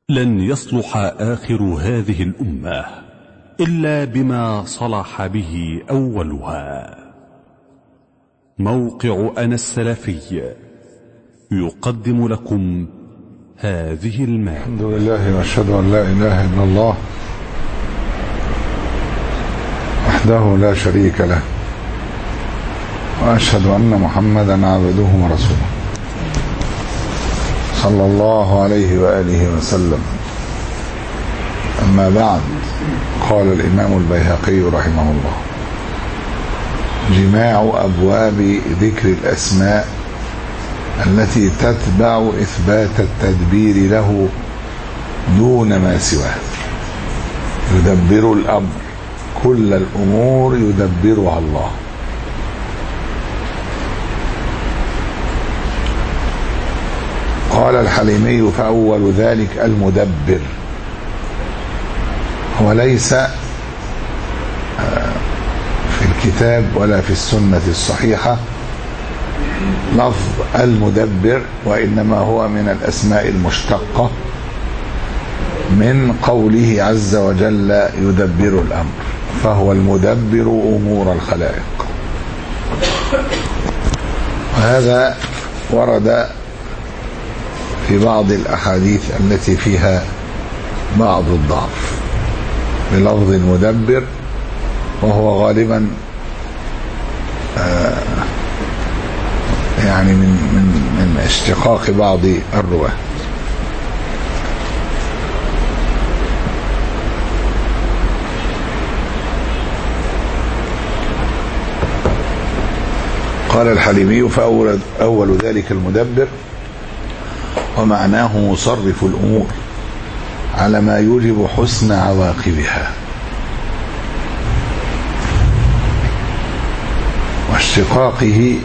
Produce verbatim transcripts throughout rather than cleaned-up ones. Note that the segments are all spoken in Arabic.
لن يصلح آخر هذه الأمة إلا بما صلح به أولها. موقع أنا السلفي يقدم لكم هذه المادة. الحمد لله وأشهد أن لا إله إلا الله وحده لا شريك له، وأشهد أن محمدا عبده ورسوله صلى الله عليه وآله وسلم. أما بعد، قال الإمام البيهقي رحمه الله: جماع أبواب ذكر الأسماء التي تتبع إثبات التدبير له دون ما سواه. يدبر الأمر، كل الأمور يدبرها الله. قال الحليمي: فأول ذلك المدبر. هو ليس في الكتاب ولا في السنة الصحيحة لفظ المدبر، وإنما هو من الأسماء المشتقة من قوله عز وجل يدبر الأمر، فهو المدبر أمور الخلائق. وهذا ورد في بعض الأحاديث التي فيها بعض الضعف بلفظ المدبر، وهو غالبا آه يعني من من من اشتقاق بعض الرواة. قال الحليمي: فأول أول ذلك المدبر، ومعناه مصرف الأمور على ما يوجب حسن عواقبها، واشتقاقه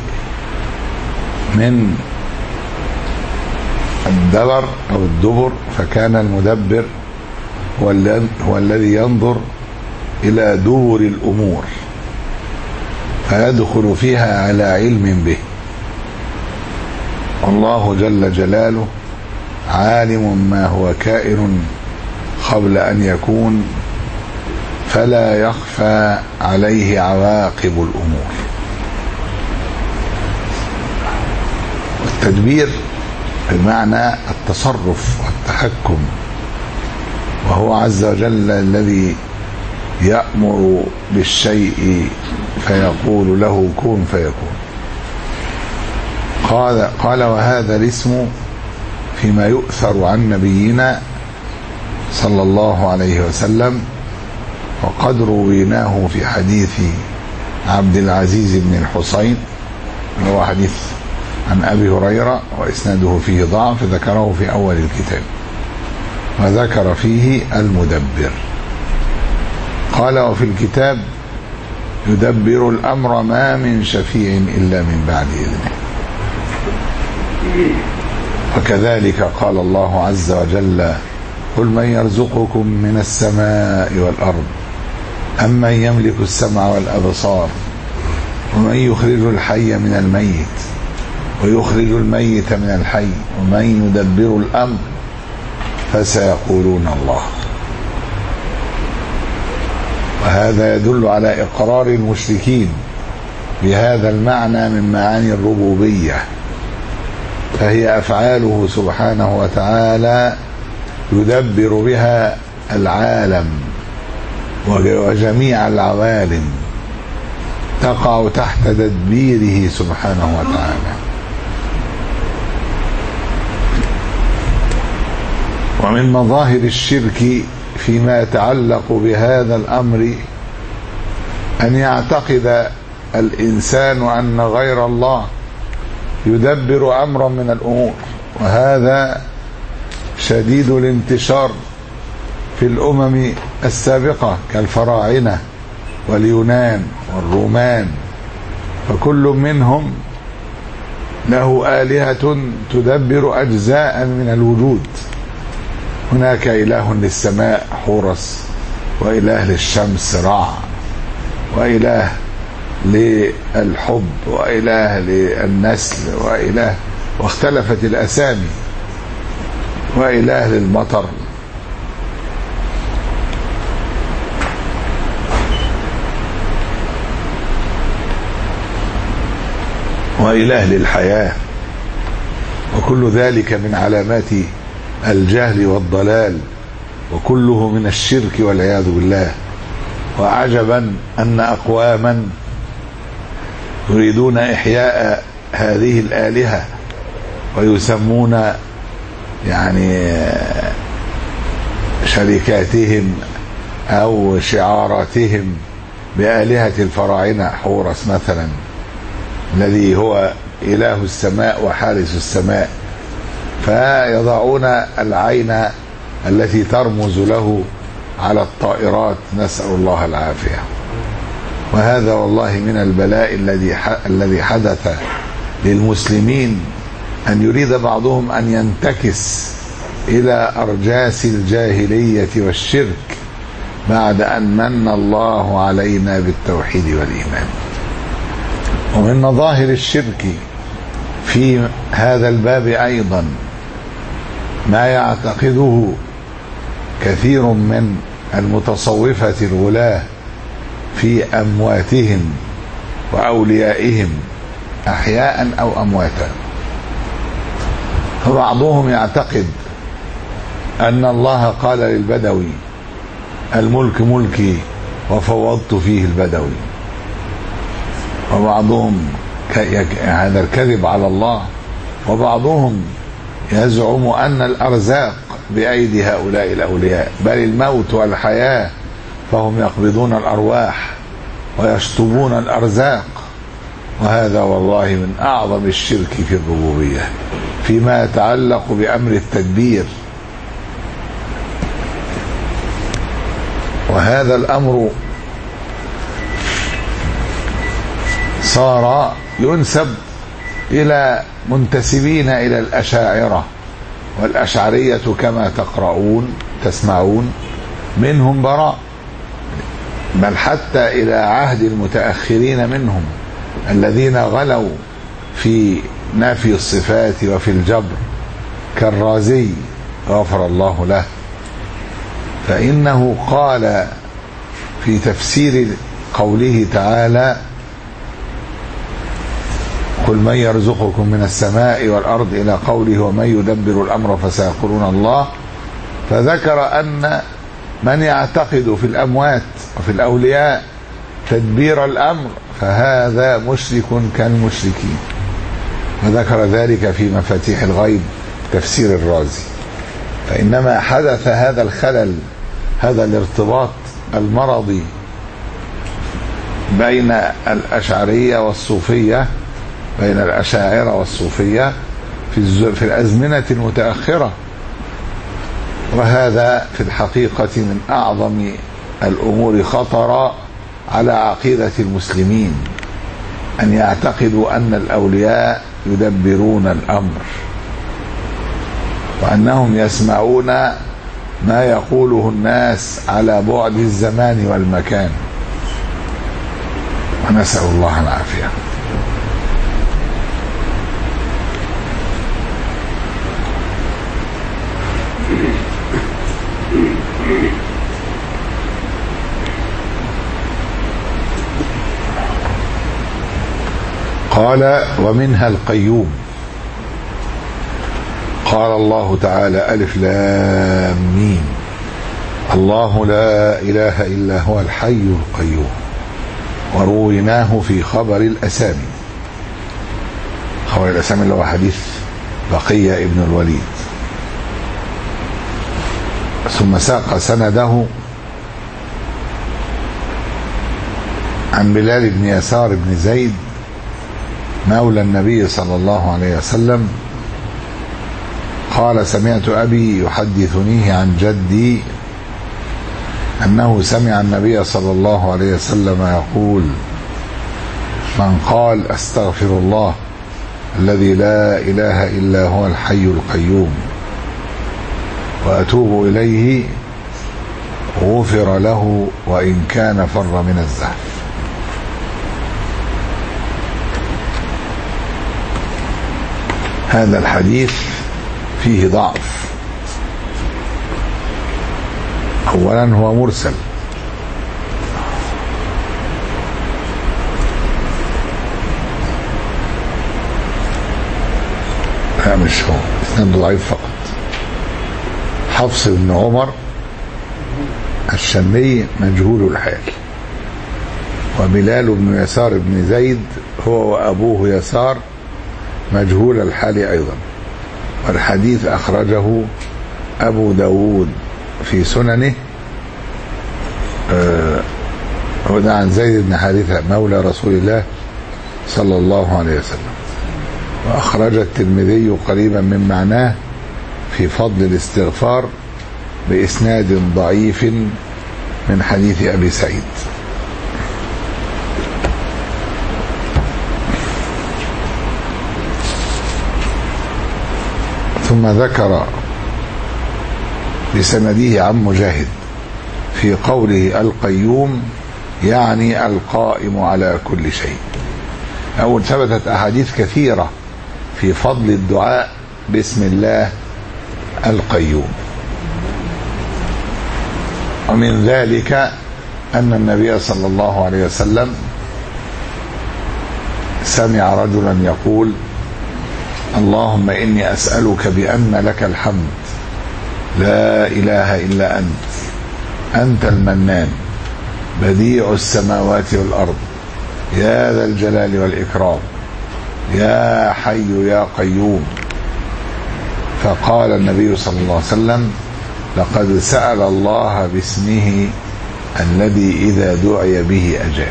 من الدبر أو الدبر، فكان المدبر هو الذي ينظر إلى دبر الأمور فيدخل فيها على علم به. الله جل جلاله عالم ما هو كائن قبل أن يكون، فلا يخفى عليه عواقب الأمور. والتدبير بمعنى التصرف والتحكم، وهو عز وجل الذي يأمر بالشيء فيقول له كن فيكون. قال قال وهذا الاسم فيما يؤثر عن نبينا صلى الله عليه وسلم، وقد رويناه في حديث عبد العزيز بن الحصين، وهو حديث عن أبي هريرة وإسناده فيه ضعف، ذكره في أول الكتاب وذكر فيه المدبر. قال: وفي الكتاب يدبر الأمر ما من شفيع إلا من بعد إذنه. وكذلك قال الله عز وجل: قل من يرزقكم من السماء والأرض أمن يملك السمع والأبصار ومن يخرج الحي من الميت ويخرج الميت من الحي ومن يدبر الأمر فسيقولون الله. وهذا يدل على إقرار المشركين بهذا المعنى من معاني الربوبية، فهي أفعاله سبحانه وتعالى يدبر بها العالم وجميع العوالم تقع تحت تدبيره سبحانه وتعالى. ومن مظاهر الشرك فيما يتعلق بهذا الأمر أن يعتقد الإنسان أن غير الله يدبر أمرا من الأمور، وهذا شديد الانتشار في الأمم السابقة كالفراعنة واليونان والرومان، فكل منهم له آلهة تدبر أجزاء من الوجود. هناك إله للسماء حورس، وإله للشمس رع، وإله للحب، وإله للنسل، وإله واختلفت الأسامي، وإله للمطر وإله للحياة، وكل ذلك من علامات الجهل والضلال، وكله من الشرك والعياذ بالله. وعجبا أن أقواما يريدون إحياء هذه الآلهة ويسمون يعني شركاتهم أو شعاراتهم بآلهة الفراعنة، حورس مثلا الذي هو إله السماء وحارس السماء، فيضعون العين التي ترمز له على الطائرات، نسأل الله العافية. وهذا والله من البلاء الذي الذي حدث للمسلمين، أن يريد بعضهم أن ينتكس إلى أرجاس الجاهلية والشرك بعد أن من الله علينا بالتوحيد والإيمان. ومن مظاهر الشرك في هذا الباب أيضا ما يعتقده كثير من المتصوفة الغلاة في أمواتهم وأوليائهم أحياء أو أمواتا. فبعضهم يعتقد أن الله قال للبدوي: الملك ملكي وفوضت فيه البدوي. وبعضهم هذا الكذب على الله. وبعضهم يزعم أن الأرزاق بأيدي هؤلاء الأولياء، بل الموت والحياة فهم يقبضون الأرواح ويشطبون الأرزاق. وهذا والله من أعظم الشرك في الربوبية فيما يتعلق بأمر التدبير. وهذا الأمر صار ينسب إلى منتسبين إلى الأشاعرة، والأشعرية كما تقرؤون تسمعون منهم براء، بل حتى إلى عهد المتأخرين منهم الذين غلوا في نفي الصفات وفي الجبر كالرازي غفر الله له، فإنه قال في تفسير قوله تعالى: قل من يرزقكم من السماء والأرض إلى قوله: ومن يدبر الأمر فسيقولون الله، فذكر أن من يعتقد في الأموات وفي الأولياء تدبير الأمر فهذا مشرك كالمشركين، وذكر ذلك في مفاتيح الغيب تفسير الرازي. فإنما حدث هذا الخلل، هذا الارتباط المرضي بين الأشعرية والصوفية، بين الأشاعرة والصوفية في في الأزمنة المتأخرة. وهذا في الحقيقة من أعظم الأمور خطرا على عقيدة المسلمين، أن يعتقدوا أن الأولياء يدبرون الأمر، وأنهم يسمعون ما يقوله الناس على بعد الزمان والمكان، ونسأل الله العافية. قال: ومنها القيوم. قال الله تعالى: ألف لام ميم، الله لا إله إلا هو الحي القيوم. ورويناه في خبر الأسامي. خبر الأسامي اللي هو حديث بقية ابن الوليد. ثم ساق سنده عن بلال بن يسار بن زيد مولى النبي صلى الله عليه وسلم قال: سمعت أبي يحدثنيه عن جدي أنه سمع النبي صلى الله عليه وسلم يقول: من قال أستغفر الله الذي لا إله إلا هو الحي القيوم وأتوب إليه غفر له وإن كان فر من الزحف. هذا الحديث فيه ضعف. أولا هو مرسل، لا مش هو، اثنان ضعيف فقط. حفص بن عمر الشامي مجهول الحال، وبلال بن يسار بن زيد هو وأبوه يسار مجهول الحال أيضا. والحديث أخرجه أبو داود في سننه، آه وده عن زيد بن حارثة مولى رسول الله صلى الله عليه وسلم. وأخرج الترمذي قريبا من معناه في فضل الاستغفار بإسناد ضعيف من حديث أبي سعيد. ثم ذكر بسنده عن مجاهد في قوله القيوم يعني القائم على كل شيء. أو ثبتت أحاديث كثيرة في فضل الدعاء باسم الله القيوم، ومن ذلك أن النبي صلى الله عليه وسلم سمع رجلا يقول اللهم إني أسألك بأن لك الحمد لا إله إلا أنت، أنت المنان بديع السماوات والأرض يا ذا الجلال والإكرام يا حي يا قيوم. فقال النبي صلى الله عليه وسلم لقد سأل الله باسمه الذي إذا دعي به أجاب،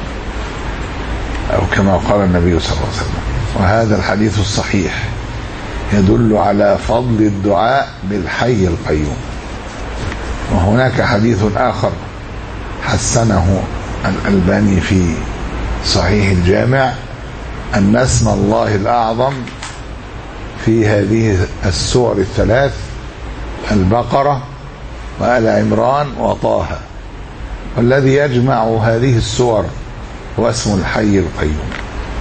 أو كما قال النبي صلى الله عليه وسلم. وهذا الحديث الصحيح يدل على فضل الدعاء بالحي القيوم. وهناك حديث آخر حسنه الألباني في صحيح الجامع أن اسم الله الأعظم في هذه السور الثلاث البقرة وآل عمران وطه، والذي يجمع هذه السور هو اسم الحي القيوم.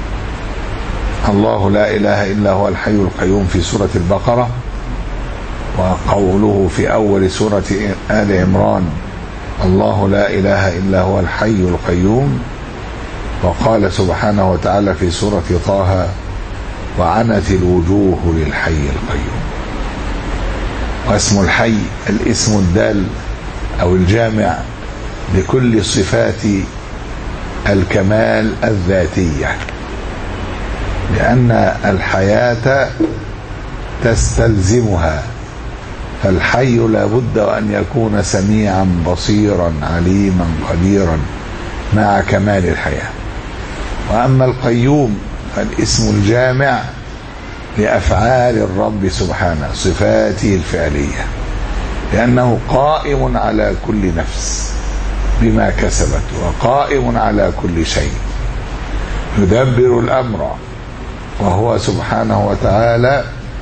الله لا إله إلا هو الحي القيوم في سورة البقرة، وقوله في أول سورة آل عمران الله لا إله إلا هو الحي القيوم. وقال سبحانه وتعالى في سورة طه وعنت الوجوه للحي القيوم. واسم الحي الاسم الدال أو الجامع لكل صفات الكمال الذاتية، لأن الحياة تستلزمها، فالحي لا بد أن يكون سميعا بصيرا عليما قديرا مع كمال الحياة. وأما القيوم فالاسم الجامع لأفعال الرب سبحانه صفاته الفعلية، لأنه قائم على كل نفس بما كسبت وقائم على كل شيء، يدبر الأمر، وهو سبحانه وتعالى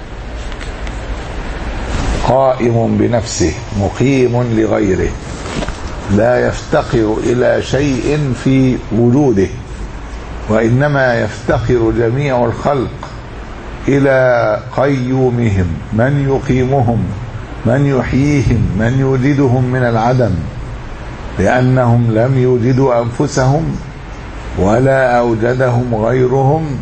قائم بنفسه مقيم لغيره، لا يفتقر إلى شيء في وجوده، وإنما يفتقر جميع الخلق إلى قيومهم من يقيمهم من يحييهم من يوجدهم من العدم، لأنهم لم يوجدوا أنفسهم ولا أوجدهم غيرهم،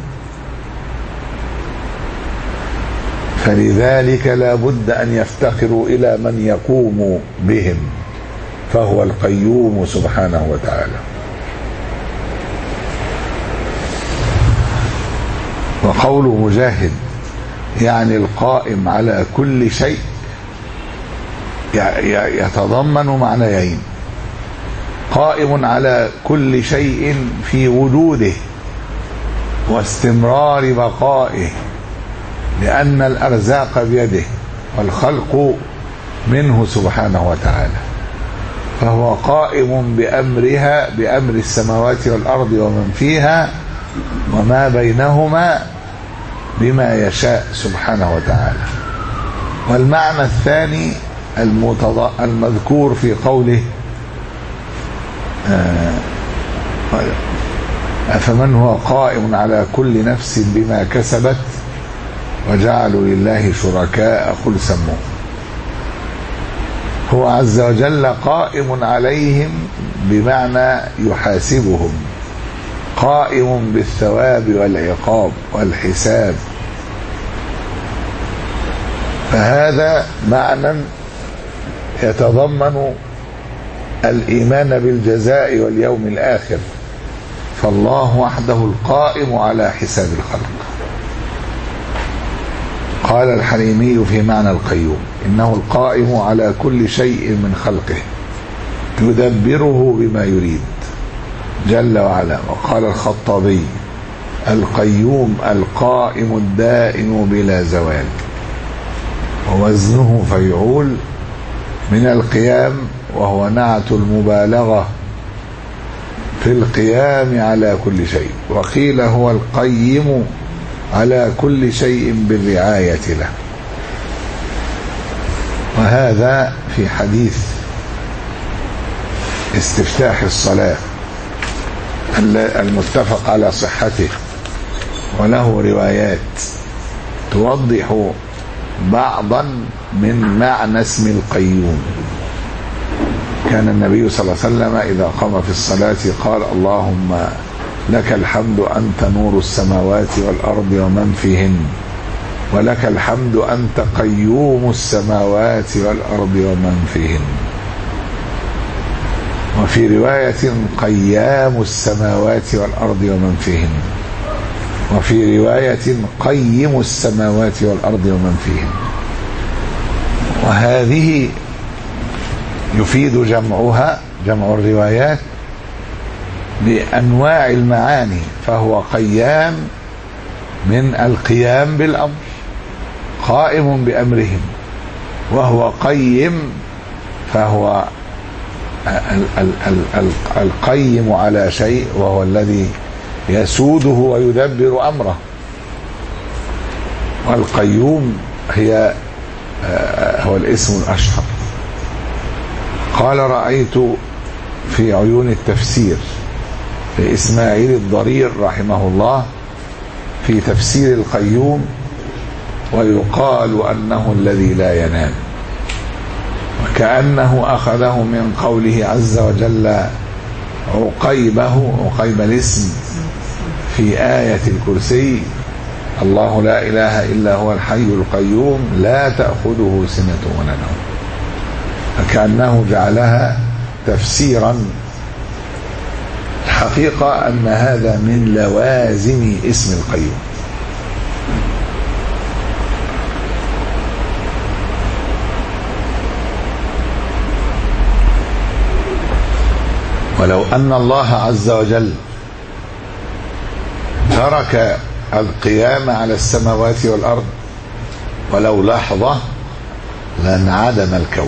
فلذلك لا بد أن يفتقروا إلى من يقوم بهم، فهو القيوم سبحانه وتعالى. وقول مجاهد يعني القائم على كل شيء يتضمن معنيين: قائم على كل شيء في وجوده واستمرار بقائه، لأن الأرزاق بيده والخلق منه سبحانه وتعالى، فهو قائم بأمرها بأمر السماوات والأرض ومن فيها وما بينهما بما يشاء سبحانه وتعالى. والمعنى الثاني المذكور في قوله أفمن هو قائم على كل نفس بما كسبت وجعلوا لله شركاء قل سموه، هو عز وجل قائم عليهم بمعنى يحاسبهم، قائم بالثواب والعقاب والحساب، فهذا معنى يتضمن الإيمان بالجزاء واليوم الآخر، فالله وحده القائم على حساب الخلق. قال الحليمي في معنى القيوم: إنه القائم على كل شيء من خلقه يدبره بما يريد جل وعلا. وقال الخطابي: القيوم القائم الدائم بلا زوال، ووزنه فيعول من القيام، وهو نعت المبالغة في القيام على كل شيء. وقيل هو القيم على كل شيء بالرعاية له. وهذا في حديث استفتاح الصلاة المتفق على صحته، وله روايات توضح بعضا من معنى اسم القيوم. كان النبي صلى الله عليه وسلم إذا قام في الصلاة قال: اللهم لك الحمد أنت نور السماوات والأرض ومن فيهن، ولك الحمد أنت قيوم السماوات والأرض ومن فيهن. وفي رواية قيام السماوات والأرض ومن فيهن، وفي رواية قيم السماوات والأرض ومن فيهن. وهذه يفيد جمعها جمع الروايات بأنواع المعاني، فهو قيام من القيام بالأمر، قائم بأمرهم، وهو قيم فهو القيم على شيء، وهو الذي يسوده ويدبر أمره. والقيوم هي هو الاسم الأشهر. قال: رأيت في عيون التفسير لإسماعيل الضرير رحمه الله في تفسير القيوم: ويقال أنه الذي لا ينام، وكأنه أخذه من قوله عز وجل عقيبه، عقيب الاسم في آية الكرسي: الله لا إله إلا هو الحي القيوم لا تأخذه سنة ولا نوم. فكأنه جعلها تفسيرا. الحقيقة أن هذا من لوازم اسم القيوم. ولو أن الله عز وجل ترك القيام على السماوات والأرض ولو لحظة لانعدم الكون.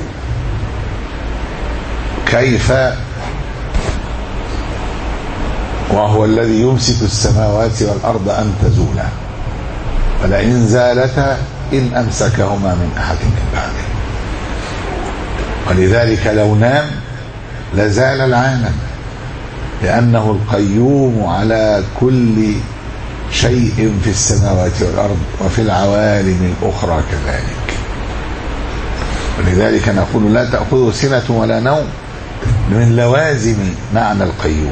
كيف وهو الذي يمسك السماوات والأرض أن تزولا، ولئن زالتا إن أمسكهما من أحد من بعده. ولذلك لو نام لزال العالم، لأنه القيوم على كل شيء في السماوات والأرض وفي العوالم الأخرى كذلك. ولذلك نقول لا تأخذه سنة ولا نوم، من لوازم معنى القيوم،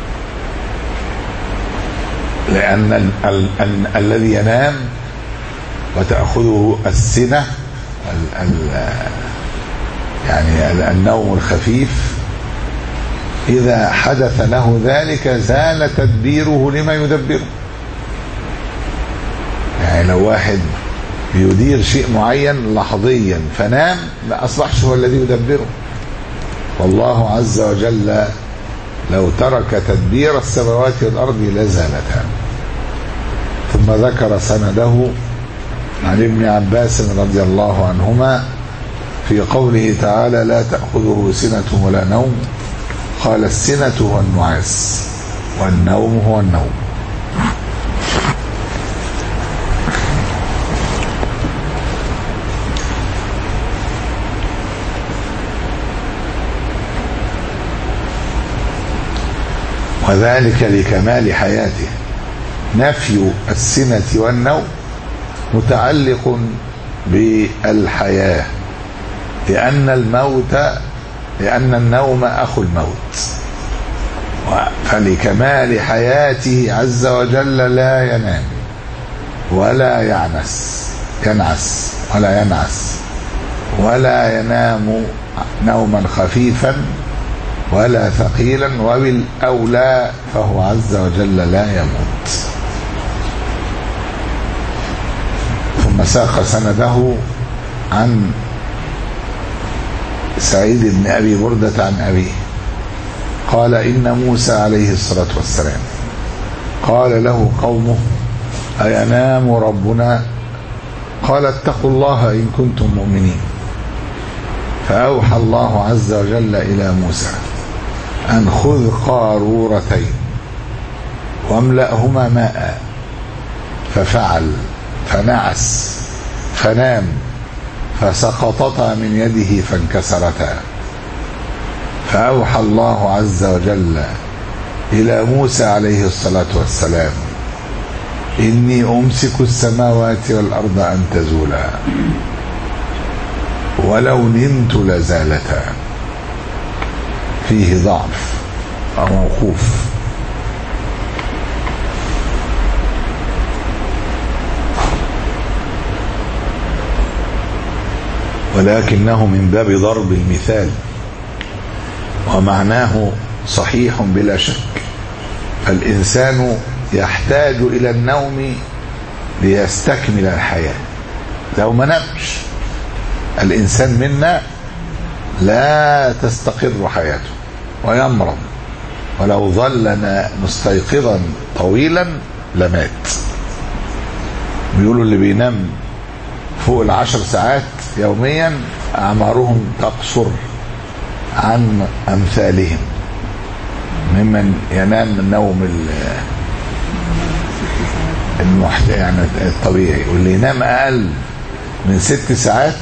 لأن ال ال ال الذي ينام وتأخذه السنة ال ال يعني النوم الخفيف، إذا حدث له ذلك زال تدبيره لما يدبره. يعني لو واحد بيدير شيء معين لحظيا فنام، ما أصبحش هو الذي يدبره. والله عز وجل لو ترك تدبير السماوات والأرض لزالتا. ثم ذكر سنده عن ابن عباس رضي الله عنهما في قوله تعالى لا تأخذه سنة ولا نوم، قال السنة هو النعاس والنوم هو النوم. وذلك لكمال حياته. نفي السنة والنوم متعلق بالحياة، لأن الموت لأن النوم أخو الموت، فلكمال حياته عز وجل لا ينام ولا يعنس ينعس ولا ينعس ولا ينام نوما خفيفا ولا ثقيلا، وبالأولى فهو عز وجل لا يموت. ثم ساق سنده عن سعيد بن أبي بردة عن أبيه قال إن موسى عليه الصلاة والسلام قال له قومه أينام ربنا؟ قال اتقوا الله إن كنتم مؤمنين. فأوحى الله عز وجل إلى موسى أن خذ قارورتين واملأهما ماء، ففعل فنعس فنام فسقطتا من يده فانكسرتا. فأوحى الله عز وجل إلى موسى عليه الصلاة والسلام إني أمسك السماوات والأرض أن تزولا ولو نمت لزالتا. فيه ضعف أو موقوف. ولكنه من باب ضرب المثال، ومعناه صحيح بلا شك. فالإنسان يحتاج إلى النوم ليستكمل الحياة. لو ما نمش الإنسان منا لا تستقر حياته ويمرض، ولو ظل مستيقظا طويلا لمات. بيقولوا اللي بينام فوق العشر ساعات يوميا أعمارهم تقصر عن أمثالهم ممن ينام النوم المحت... يعني الطبيعي. واللي ينام أقل من ست ساعات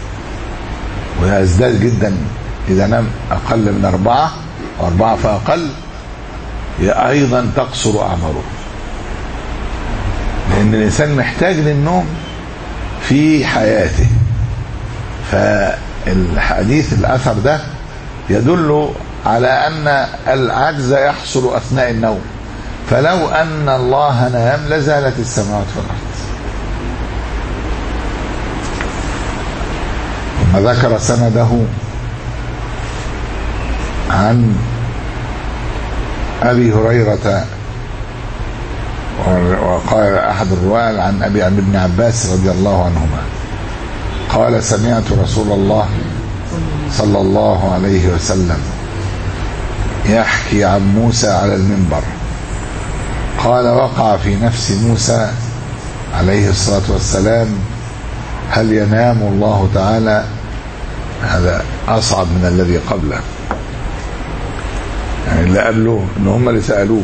ويزداد جدا إذا نام أقل من أربعة وأربعة فأقل أيضا تقصر أعماره، لأن الإنسان محتاج للنوم في حياته. فالحديث الأثر ده يدل على أن العجز يحصل أثناء النوم، فلو أن الله نام لزالت السماوات والأرض. ثم ذكر سنده عن أبي هريرة، وقال أحد الرواة عن أبي عمرو بن عباس رضي الله عنهما قال سمعت رسول الله صلى الله عليه وسلم يحكي عن موسى على المنبر قال وقع في نفس موسى عليه الصلاة والسلام هل ينام الله تعالى؟ هذا أصعب من الذي قبله، يعني اللي قبله إن هم اللي سألوه.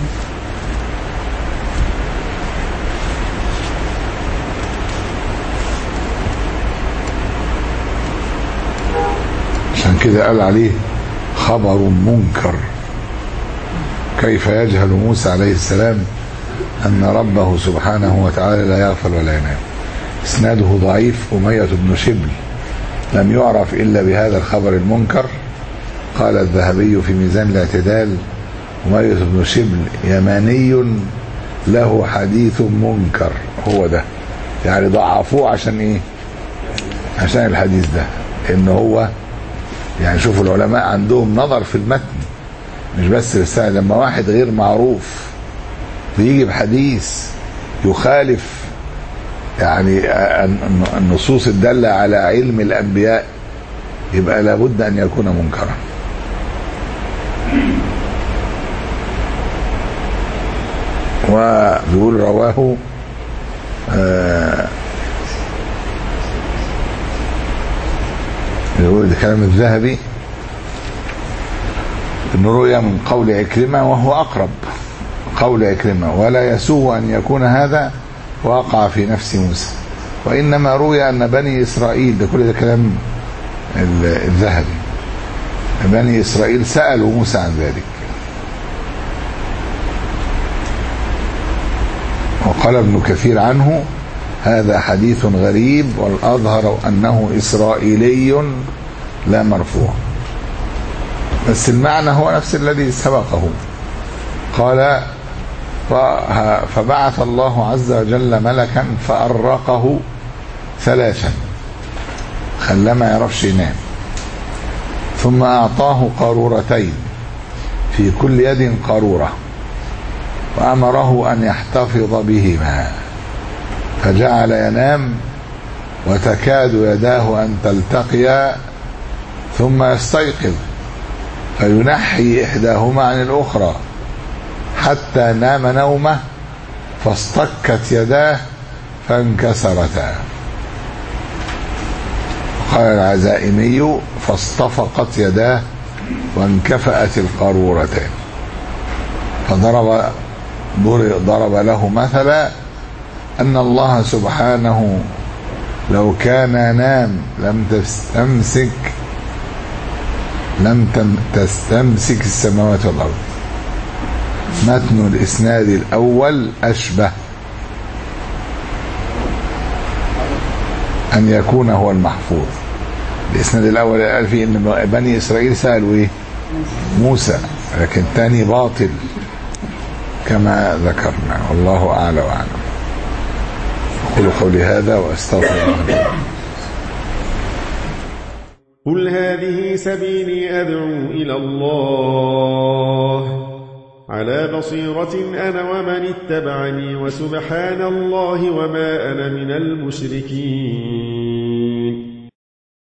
عشان كده قال عليه خبر منكر. كيف يجهل موسى عليه السلام أن ربه سبحانه وتعالى لا يغفل ولا ينام؟ إسناده ضعيف. أمية بن شبل لم يعرف إلا بهذا الخبر المنكر. قال الذهبي في ميزان الاعتدال أمية بن شبل يماني له حديث منكر. هو ده يعني ضعفوه عشان إيه؟ عشان الحديث ده إن هو يعني شوفوا العلماء عندهم نظر في المتن، مش بس رسالة. لما واحد غير معروف بيجي بحديث يخالف يعني النصوص الدالة على علم الأنبياء يبقى لابد أن يكون منكرا. وبيقول رواه آه يقول ده كلام الذهبي إن رؤيا من قول عكرمة، وهو أقرب قول عكرمة، ولا يسوء أن يكون هذا وقع في نفس موسى، وإنما روي أن بني إسرائيل، ده كل ده كلام الذهبي، بني إسرائيل سألوا موسى عن ذلك. وقال ابن كثير عنه هذا حديث غريب والأظهر أنه إسرائيلي لا مرفوع، بس المعنى هو نفس الذي سبقه. قال فبعث الله عز وجل ملكا فأرقه ثلاثا، خلاه ما يعرفش ينام. ثم أعطاه قارورتين في كل يد قارورة، وأمره أن يحتفظ بهما، فجعل ينام وتكاد يداه أن تلتقيا ثم يستيقظ فينحي إحداهما عن الأخرى حتى نام نومه فاصطكت يداه فانكسرتا. قال العزائمي: فاصطفقت يداه وانكفأت القارورتان. فضرب ضرب له مثلا أن الله سبحانه لو كان نام لم تستمسك لم تستمسك السماوات والأرض. متن الإسناد الأول أشبه أن يكون هو المحفوظ. الإسناد الأول قال فيه إن بني إسرائيل سألوا إيه؟ موسى، لكن الثاني باطل كما ذكرنا، والله أعلى وأعلم. أقول قولي هذا وأستغفر الله. قل هذه سبيلي أدعو إلى الله على بصيرة أنا ومن اتبعني، وسبحان الله وما أنا من المشركين.